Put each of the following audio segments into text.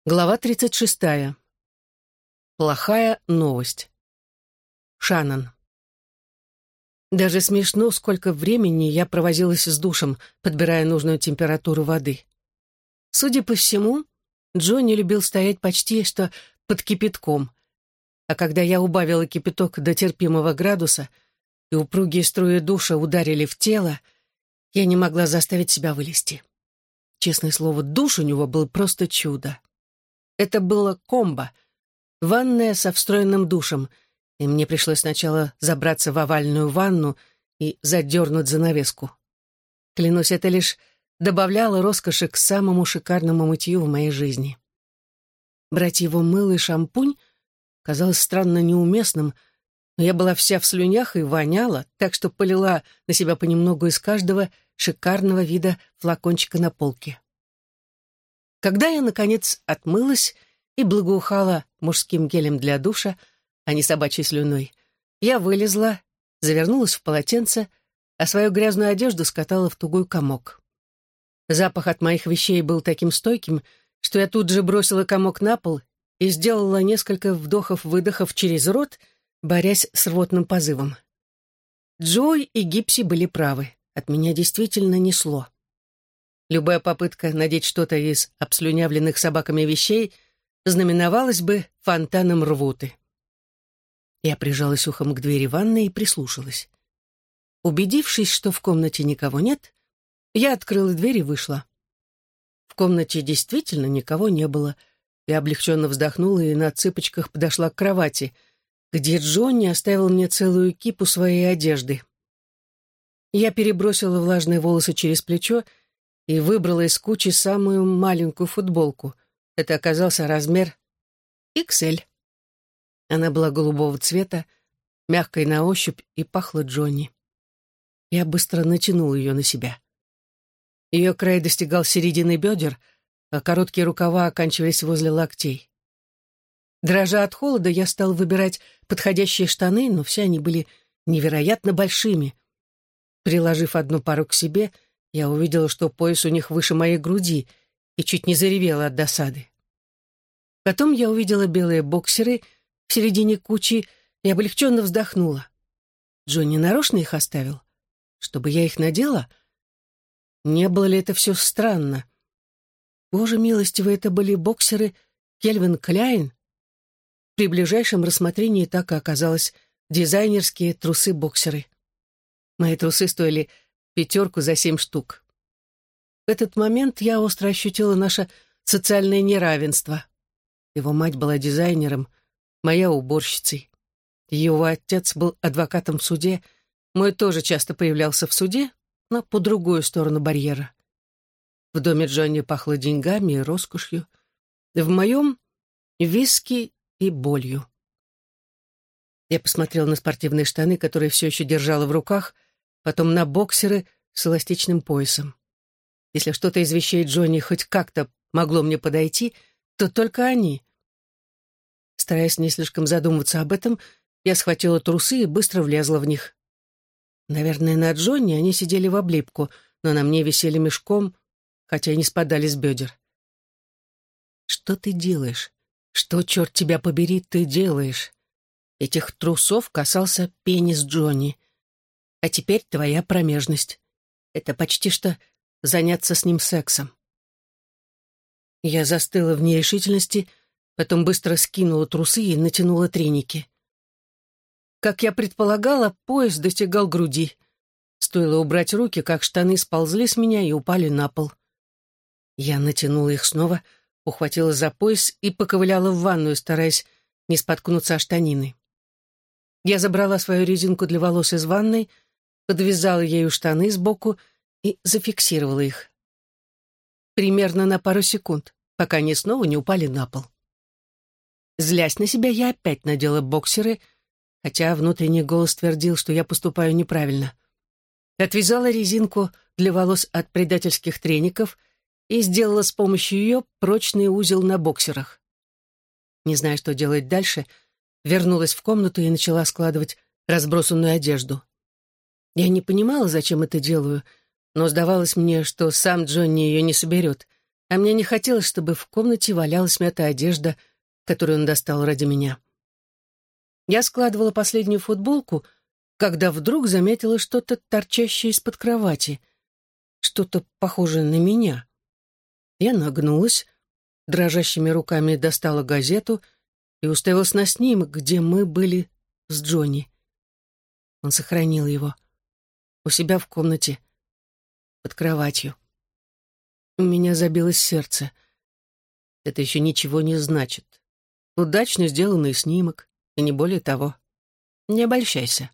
Глава 36. Плохая новость. Шаннон. Даже смешно, сколько времени я провозилась с душем, подбирая нужную температуру воды. Судя по всему, Джонни любил стоять почти что под кипятком, а когда я убавила кипяток до терпимого градуса и упругие струи душа ударили в тело, я не могла заставить себя вылезти. Честное слово, душ у него был просто чудо. Это было комбо, ванная со встроенным душем, и мне пришлось сначала забраться в овальную ванну и задернуть занавеску. Клянусь, это лишь добавляло роскоши к самому шикарному мытью в моей жизни. Брать его мыло и шампунь казалось странно неуместным, но я была вся в слюнях и воняла, так что полила на себя понемногу из каждого шикарного вида флакончика на полке. Когда я, наконец, отмылась и благоухала мужским гелем для душа, а не собачьей слюной, я вылезла, завернулась в полотенце, а свою грязную одежду скатала в тугой комок. Запах от моих вещей был таким стойким, что я тут же бросила комок на пол и сделала несколько вдохов-выдохов через рот, борясь с рвотным позывом. Джой и Гипси были правы, от меня действительно несло. Любая попытка надеть что-то из обслюнявленных собаками вещей знаменовалась бы фонтаном рвоты. Я прижалась ухом к двери ванной и прислушалась. Убедившись, что в комнате никого нет, я открыла дверь и вышла. В комнате действительно никого не было. Я облегченно вздохнула и на цыпочках подошла к кровати, где Джонни оставил мне целую кипу своей одежды. Я перебросила влажные волосы через плечо и выбрала из кучи самую маленькую футболку. Это оказался размер XL. Она была голубого цвета, мягкой на ощупь и пахла Джонни. Я быстро натянула ее на себя. Ее край достигал середины бедер, а короткие рукава оканчивались возле локтей. Дрожа от холода, я стала выбирать подходящие штаны, но все они были невероятно большими. Приложив одну пару к себе, я увидела, что пояс у них выше моей груди, и чуть не заревела от досады. Потом я увидела белые боксеры в середине кучи и облегченно вздохнула. Джонни нарочно их оставил? Чтобы я их надела? Не было ли это все странно? Боже милостивый, это были боксеры Кельвин Кляйн? При ближайшем рассмотрении так и оказалось дизайнерские трусы-боксеры. Мои трусы стоили 5 за 7 штук. В этот момент я остро ощутила наше социальное неравенство. Его мать была дизайнером, моя уборщицей. Его отец был адвокатом в суде, мой тоже часто появлялся в суде, но по другую сторону барьера. В доме Джонни пахло деньгами и роскошью, в моем — виски и болью. Я посмотрела на спортивные штаны, которые все еще держала в руках, потом на боксеры с эластичным поясом. Если что-то из вещей Джонни хоть как-то могло мне подойти, то только они. Стараясь не слишком задумываться об этом, я схватила трусы и быстро влезла в них. Наверное, на Джонни они сидели в облипку, но на мне висели мешком, хотя и не спадали с бедер. «Что ты делаешь? Что, черт тебя побери, ты делаешь?» Этих трусов касался пенис Джонни. А теперь твоя промежность. Это почти что заняться с ним сексом. Я застыла в нерешительности, потом быстро скинула трусы и натянула треники. Как я предполагала, пояс достигал груди. Стоило убрать руки, как штаны сползли с меня и упали на пол. Я натянула их снова, ухватила за пояс и поковыляла в ванную, стараясь не споткнуться о штанины. Я забрала свою резинку для волос из ванной, подвязала ею штаны сбоку и зафиксировала их. Примерно на пару секунд, пока они снова не упали на пол. Злясь на себя, я опять надела боксеры, хотя внутренний голос твердил, что я поступаю неправильно. Отвязала резинку для волос от предательских треников и сделала с помощью ее прочный узел на боксерах. Не зная, что делать дальше, вернулась в комнату и начала складывать разбросанную одежду. Я не понимала, зачем это делаю, но сдавалось мне, что сам Джонни ее не соберет, а мне не хотелось, чтобы в комнате валялась мятая одежда, которую он достал ради меня. Я складывала последнюю футболку, когда вдруг заметила что-то торчащее из-под кровати, что-то похожее на меня. Я нагнулась, дрожащими руками достала газету и уставилась на снимок, где мы были с Джонни. Он сохранил его у себя в комнате, под кроватью. У меня забилось сердце. Это еще ничего не значит. Удачно сделанный снимок, и не более того. Не обольщайся.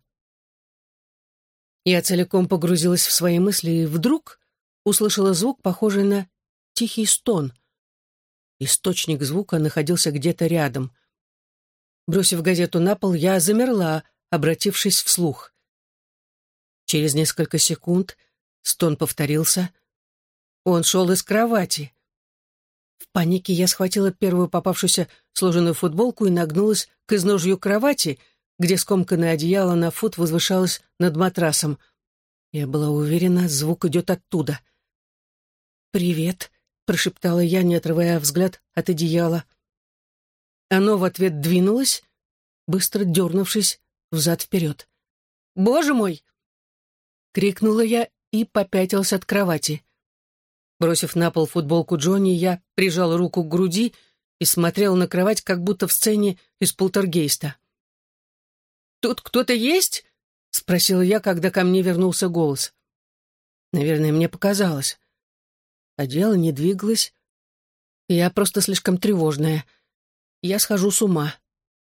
Я целиком погрузилась в свои мысли и вдруг услышала звук, похожий на тихий стон. Источник звука находился где-то рядом. Бросив газету на пол, я замерла, обратившись вслух. Через несколько секунд стон повторился. Он шел из кровати. В панике я схватила первую попавшуюся сложенную футболку и нагнулась к изножью кровати, где скомканное одеяло на фут возвышалось над матрасом. Я была уверена, звук идет оттуда. «Привет», — прошептала я, не отрывая взгляд от одеяла. Оно в ответ двинулось, быстро дернувшись взад-вперед. «Боже мой!» — крикнула я и попятилась от кровати. Бросив на пол футболку Джонни, я прижала руку к груди и смотрела на кровать, как будто в сцене из «Полтергейста». «Тут кто-то есть?» — спросила я, когда ко мне вернулся голос. Наверное, мне показалось. Одеяло не двигалось. Я просто слишком тревожная. Я схожу с ума.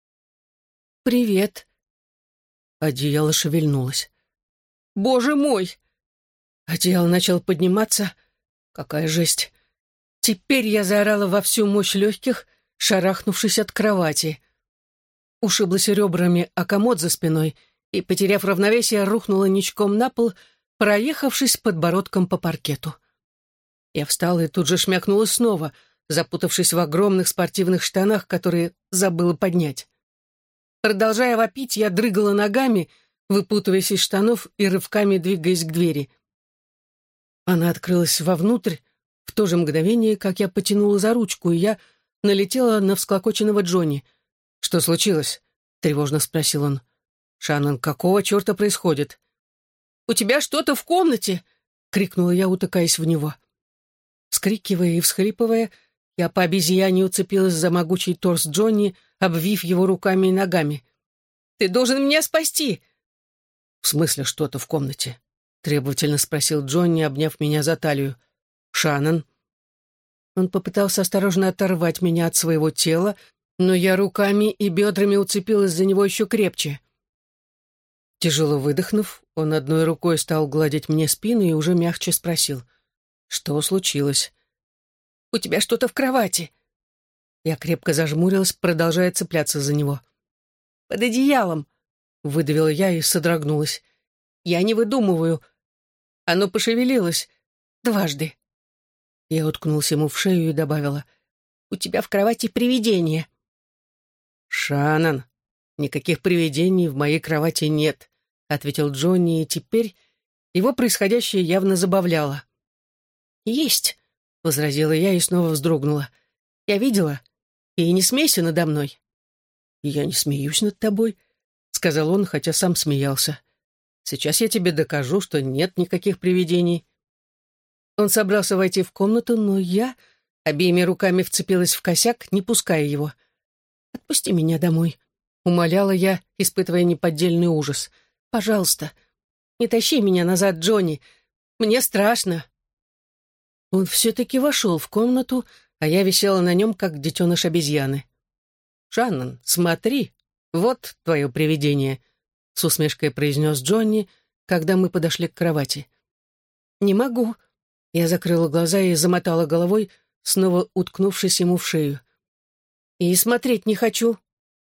«Привет». Одеяло шевельнулось. «Боже мой!» Одеяло начало подниматься. Какая жесть! Теперь я заорала во всю мощь легких, шарахнувшись от кровати. Ушиблась ребрами о комод за спиной и, потеряв равновесие, рухнула ничком на пол, проехавшись подбородком по паркету. Я встала и тут же шмякнулась снова, запутавшись в огромных спортивных штанах, которые забыла поднять. Продолжая вопить, я дрыгала ногами, выпутываясь из штанов и рывками двигаясь к двери. Она открылась вовнутрь в то же мгновение, как я потянула за ручку, и я налетела на всклокоченного Джонни. «Что случилось?» — тревожно спросил он. «Шаннон, какого черта происходит?» «У тебя что-то в комнате!» — крикнула я, утыкаясь в него. Вскрикивая и всхлипывая, я по обезьяне уцепилась за могучий торс Джонни, обвив его руками и ногами. «Ты должен меня спасти!» «В смысле что-то в комнате?» — требовательно спросил Джонни, обняв меня за талию. «Шаннон?» Он попытался осторожно оторвать меня от своего тела, но я руками и бедрами уцепилась за него еще крепче. Тяжело выдохнув, он одной рукой стал гладить мне спину и уже мягче спросил. «Что случилось?» «У тебя что-то в кровати». Я крепко зажмурилась, продолжая цепляться за него. «Под одеялом», — выдавила я и содрогнулась. «Я не выдумываю. Оно пошевелилось. Дважды». Я уткнулась ему в шею и добавила. «У тебя в кровати привидение». «Шаннон, никаких привидений в моей кровати нет», — ответил Джонни, и теперь его происходящее явно забавляло. «Есть», — возразила я и снова вздрогнула. «Я видела, и не смейся надо мной». «Я не смеюсь над тобой», — сказал он, хотя сам смеялся. «Сейчас я тебе докажу, что нет никаких привидений». Он собрался войти в комнату, но я обеими руками вцепилась в косяк, не пуская его. «Отпусти меня домой», — умоляла я, испытывая неподдельный ужас. «Пожалуйста, не тащи меня назад, Джонни. Мне страшно». Он все-таки вошел в комнату, а я висела на нем, как детеныш обезьяны. «Шаннон, смотри, вот твое привидение», — с усмешкой произнес Джонни, когда мы подошли к кровати. «Не могу». Я закрыла глаза и замотала головой, снова уткнувшись ему в шею. «И смотреть не хочу».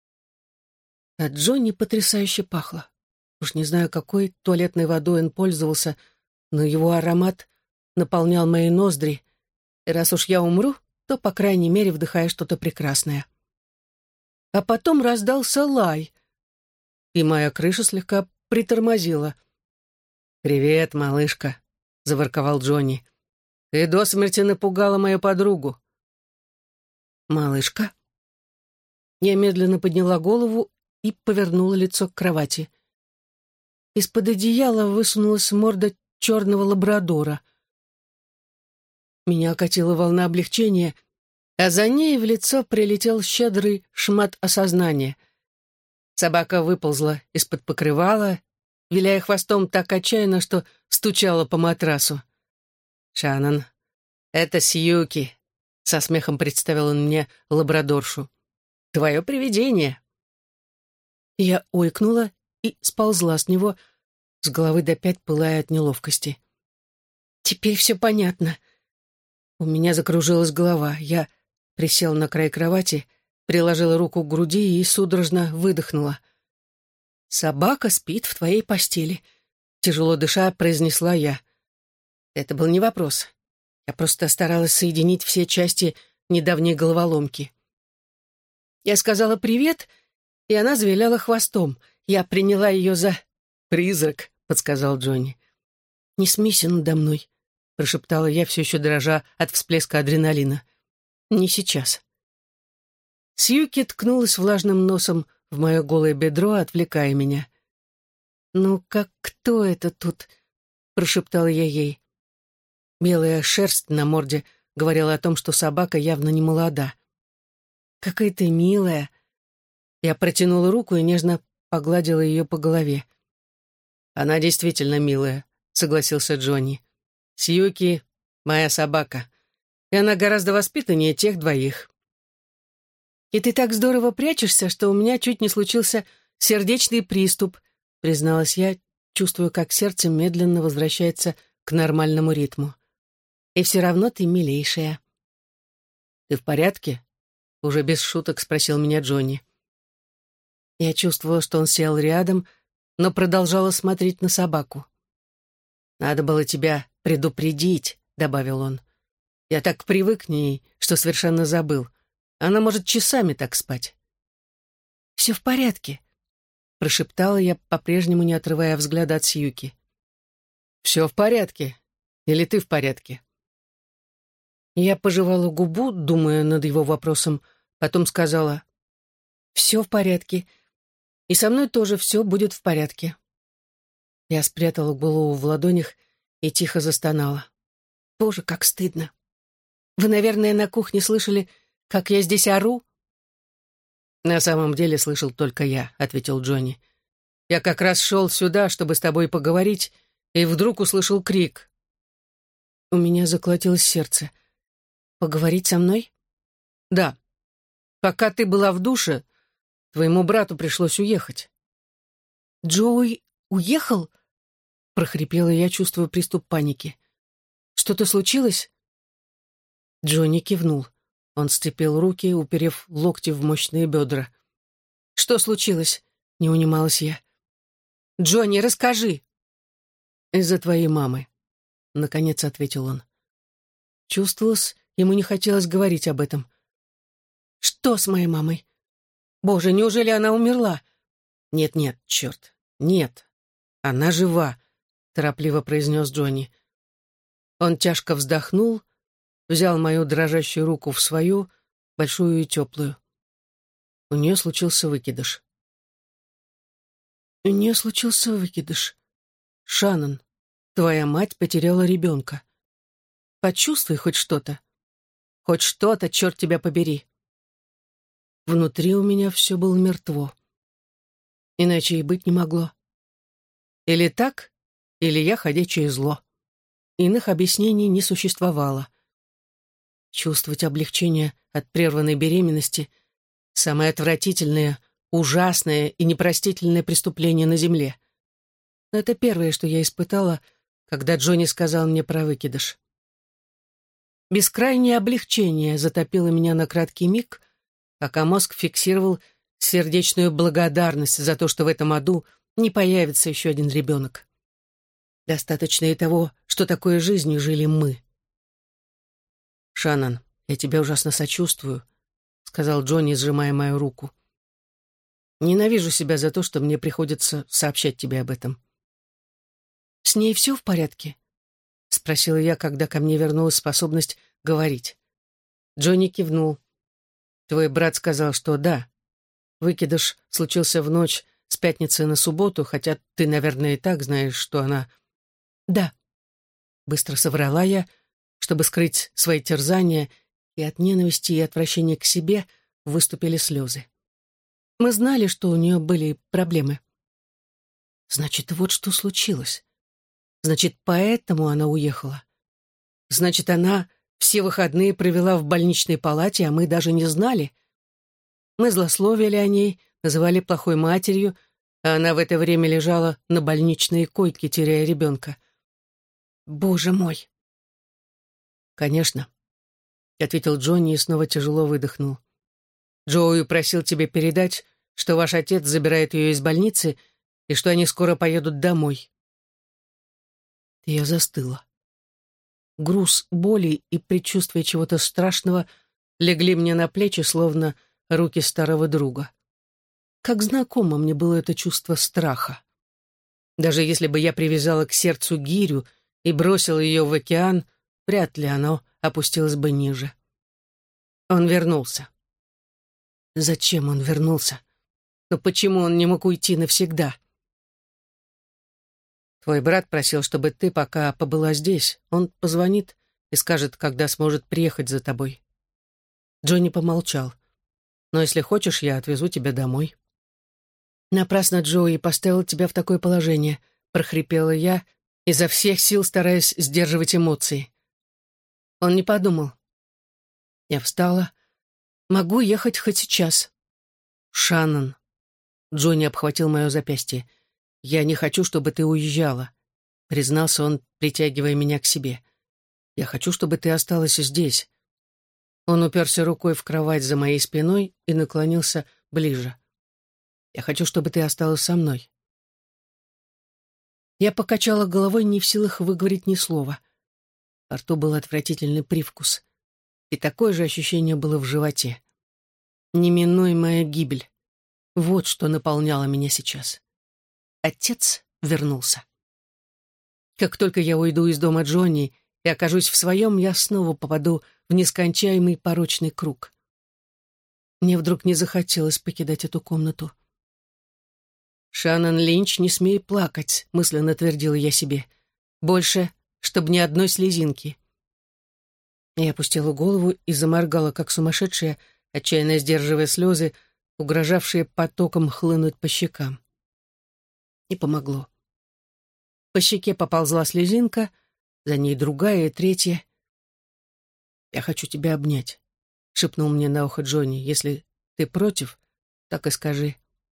От Джонни потрясающе пахло. Уж не знаю, какой туалетной водой он пользовался, но его аромат наполнял мои ноздри, и раз уж я умру, то, по крайней мере, вдыхая что-то прекрасное. А потом раздался лай, и моя крыша слегка притормозила. «Привет, малышка», — заворковал Джонни. Ты до смерти напугала мою подругу». «Малышка?» Я медленно подняла голову и повернула лицо к кровати. Из-под одеяла высунулась морда черного лабрадора. Меня окатила волна облегчения, а за ней в лицо прилетел щедрый шмат осознания. Собака выползла из-под покрывала, виляя хвостом так отчаянно, что стучала по матрасу. «Шаннон, это Сьюки», — со смехом представил он мне лабрадоршу. «Твое привидение». Я ойкнула и сползла с него, с головы до пят пылая от неловкости. «Теперь все понятно». У меня закружилась голова. Я присела на край кровати, приложила руку к груди и судорожно выдохнула. «Собака спит в твоей постели», — тяжело дыша произнесла я. Это был не вопрос. Я просто старалась соединить все части недавней головоломки. Я сказала «привет», и она завиляла хвостом. Я приняла ее за «призрак», — подсказал Джонни. «Не смейся надо мной», — прошептала я, все еще дрожа от всплеска адреналина. «Не сейчас». Сьюки ткнулась влажным носом в мое голое бедро, отвлекая меня. «Ну, как кто это тут?» — прошептала я ей. Белая шерсть на морде говорила о том, что собака явно не молода. «Какая ты милая!» Я протянула руку и нежно погладила ее по голове. «Она действительно милая», — согласился Джонни. «Сьюки — моя собака, и она гораздо воспитаннее тех двоих». «И ты так здорово прячешься, что у меня чуть не случился сердечный приступ», — призналась я, чувствуя, как сердце медленно возвращается к нормальному ритму. «И все равно ты милейшая». «Ты в порядке?» — уже без шуток спросил меня Джонни. Я чувствовала, что он сел рядом, но продолжала смотреть на собаку. «Надо было тебя предупредить», — добавил он. «Я так привык к ней, что совершенно забыл. Она может часами так спать». «Все в порядке», — прошептала я, по-прежнему не отрывая взгляда от Сьюки. «Все в порядке? Или ты в порядке?» Я пожевала губу, думая над его вопросом, потом сказала: «Все в порядке, и со мной тоже все будет в порядке». Я спрятала голову в ладонях и тихо застонала. «Боже, как стыдно! Вы, наверное, на кухне слышали, как я здесь ору?» «На самом деле слышал только я», — ответил Джонни. «Я как раз шел сюда, чтобы с тобой поговорить, и вдруг услышал крик». У меня заколотилось сердце. «Поговорить со мной?» «Да. Пока ты была в душе, твоему брату пришлось уехать». «Джоуи уехал?» — прохрипела я, чувствуя приступ паники. «Что-то случилось?» Джонни кивнул. Он сцепил руки, уперев локти в мощные бедра. «Что случилось?» — не унималась я. «Джонни, расскажи!» «Из-за твоей мамы», — наконец ответил он. Чувствовалось, ему не хотелось говорить об этом. «Что с моей мамой? Боже, неужели она умерла?» «Нет-нет, черт, нет, она жива», — торопливо произнес Джонни. Он тяжко вздохнул, взял мою дрожащую руку в свою, большую и теплую. У нее случился выкидыш. У нее случился выкидыш. Шаннон, твоя мать потеряла ребенка. Почувствуй хоть что-то. Хоть что-то, черт тебя побери. Внутри у меня все было мертво. Иначе и быть не могло. Или так, или я ходячее зло. Иных объяснений не существовало. Чувствовать облегчение от прерванной беременности — самое отвратительное, ужасное и непростительное преступление на земле. Но это первое, что я испытала, когда Джонни сказал мне про выкидыш. Бескрайнее облегчение затопило меня на краткий миг, пока мозг фиксировал сердечную благодарность за то, что в этом аду не появится еще один ребенок. Достаточно и того, что такой жизнью жили мы. «Шаннон, я тебе ужасно сочувствую», — сказал Джонни, сжимая мою руку. «Ненавижу себя за то, что мне приходится сообщать тебе об этом». «С ней все в порядке?» — спросила я, когда ко мне вернулась способность говорить. Джонни кивнул. «Твой брат сказал, что да. Выкидыш случился в ночь с пятницы на субботу, хотя ты, наверное, и так знаешь, что она...» «Да», — быстро соврала я, чтобы скрыть свои терзания, и от ненависти и отвращения к себе выступили слезы. Мы знали, что у нее были проблемы. Значит, вот что случилось. Значит, поэтому она уехала. Значит, она все выходные провела в больничной палате, а мы даже не знали. Мы злословили о ней, называли плохой матерью, а она в это время лежала на больничной койке, теряя ребенка. Боже мой! «Конечно», — ответил Джонни и снова тяжело выдохнул. «Джоуи просил тебе передать, что ваш отец забирает ее из больницы и что они скоро поедут домой». Я застыла. Груз боли и предчувствие чего-то страшного легли мне на плечи, словно руки старого друга. Как знакомо мне было это чувство страха. Даже если бы я привязала к сердцу гирю и бросила ее в океан, вряд ли оно опустилось бы ниже. Он вернулся. Зачем он вернулся? Но почему он не мог уйти навсегда? Твой брат просил, чтобы ты пока побыла здесь. Он позвонит и скажет, когда сможет приехать за тобой. Джонни помолчал. Но если хочешь, я отвезу тебя домой. Напрасно Джоуи поставил тебя в такое положение, прохрипела я, изо всех сил стараясь сдерживать эмоции. Он не подумал. Я встала. Могу ехать хоть сейчас. Шаннон. Джонни обхватил мое запястье. «Я не хочу, чтобы ты уезжала», — признался он, притягивая меня к себе. «Я хочу, чтобы ты осталась здесь». Он уперся рукой в кровать за моей спиной и наклонился ближе. «Я хочу, чтобы ты осталась со мной». Я покачала головой, не в силах выговорить ни слова. Во рту был отвратительный привкус. И такое же ощущение было в животе. Неминуемая гибель. Вот что наполняло меня сейчас. Отец вернулся. Как только я уйду из дома Джонни и окажусь в своем, я снова попаду в нескончаемый порочный круг. Мне вдруг не захотелось покидать эту комнату. «Шаннон Линч, не смей плакать», — мысленно твердила я себе. «Больше, чтобы ни одной слезинки». Я опустила голову и заморгала, как сумасшедшая, отчаянно сдерживая слезы, угрожавшие потоком хлынуть по щекам. Не помогло. По щеке поползла слезинка, за ней другая и третья. «Я хочу тебя обнять», — шепнул мне на ухо Джонни. «Если ты против, так и скажи».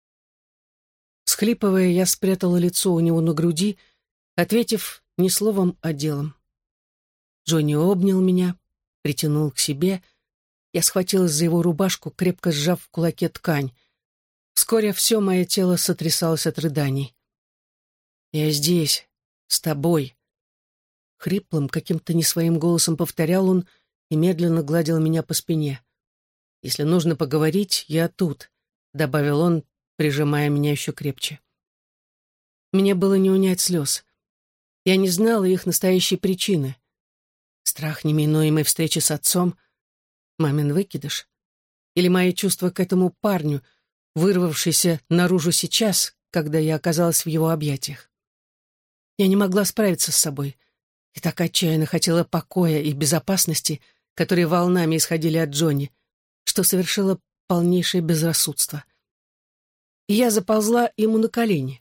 Схлипывая, я спрятала лицо у него на груди, ответив не словом, а делом. Джонни обнял меня, притянул к себе. Я схватилась за его рубашку, крепко сжав в кулаке ткань. Вскоре все мое тело сотрясалось от рыданий. «Я здесь, с тобой», — хриплым, каким-то не своим голосом повторял он и медленно гладил меня по спине. «Если нужно поговорить, я тут», — добавил он, прижимая меня еще крепче. Мне было не унять слез. Я не знала их настоящей причины. Страх неминуемой встречи с отцом, мамин выкидыш, или мои чувства к этому парню, вырвавшиеся наружу сейчас, когда я оказалась в его объятиях. Я не могла справиться с собой и так отчаянно хотела покоя и безопасности, которые волнами исходили от Джонни, что совершила полнейшее безрассудство. И я заползла ему на колени.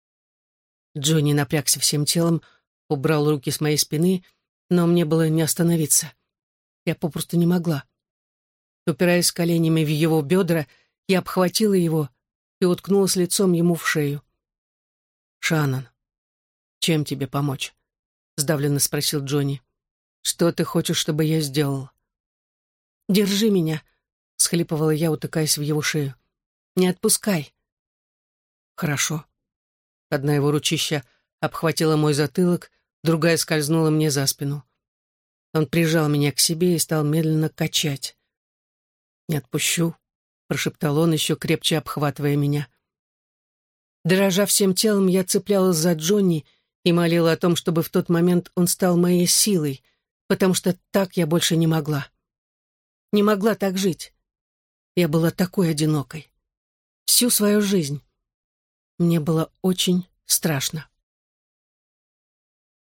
Джонни напрягся всем телом, убрал руки с моей спины, но мне было не остановиться. Я попросту не могла. Упираясь коленями в его бедра, я обхватила его и уткнулась лицом ему в шею. «Шаннон, чем тебе помочь?» — сдавленно спросил Джонни. «Что ты хочешь, чтобы я сделал?» «Держи меня», — схлипывала я, утыкаясь в его шею. «Не отпускай». «Хорошо». Одна его ручища обхватила мой затылок, другая скользнула мне за спину. Он прижал меня к себе и стал медленно качать. «Не отпущу», — прошептал он, еще крепче обхватывая меня. Дрожа всем телом, я цеплялась за Джонни и молила о том, чтобы в тот момент он стал моей силой, потому что так я больше не могла. Не могла так жить. Я была такой одинокой. Всю свою жизнь. Мне было очень страшно.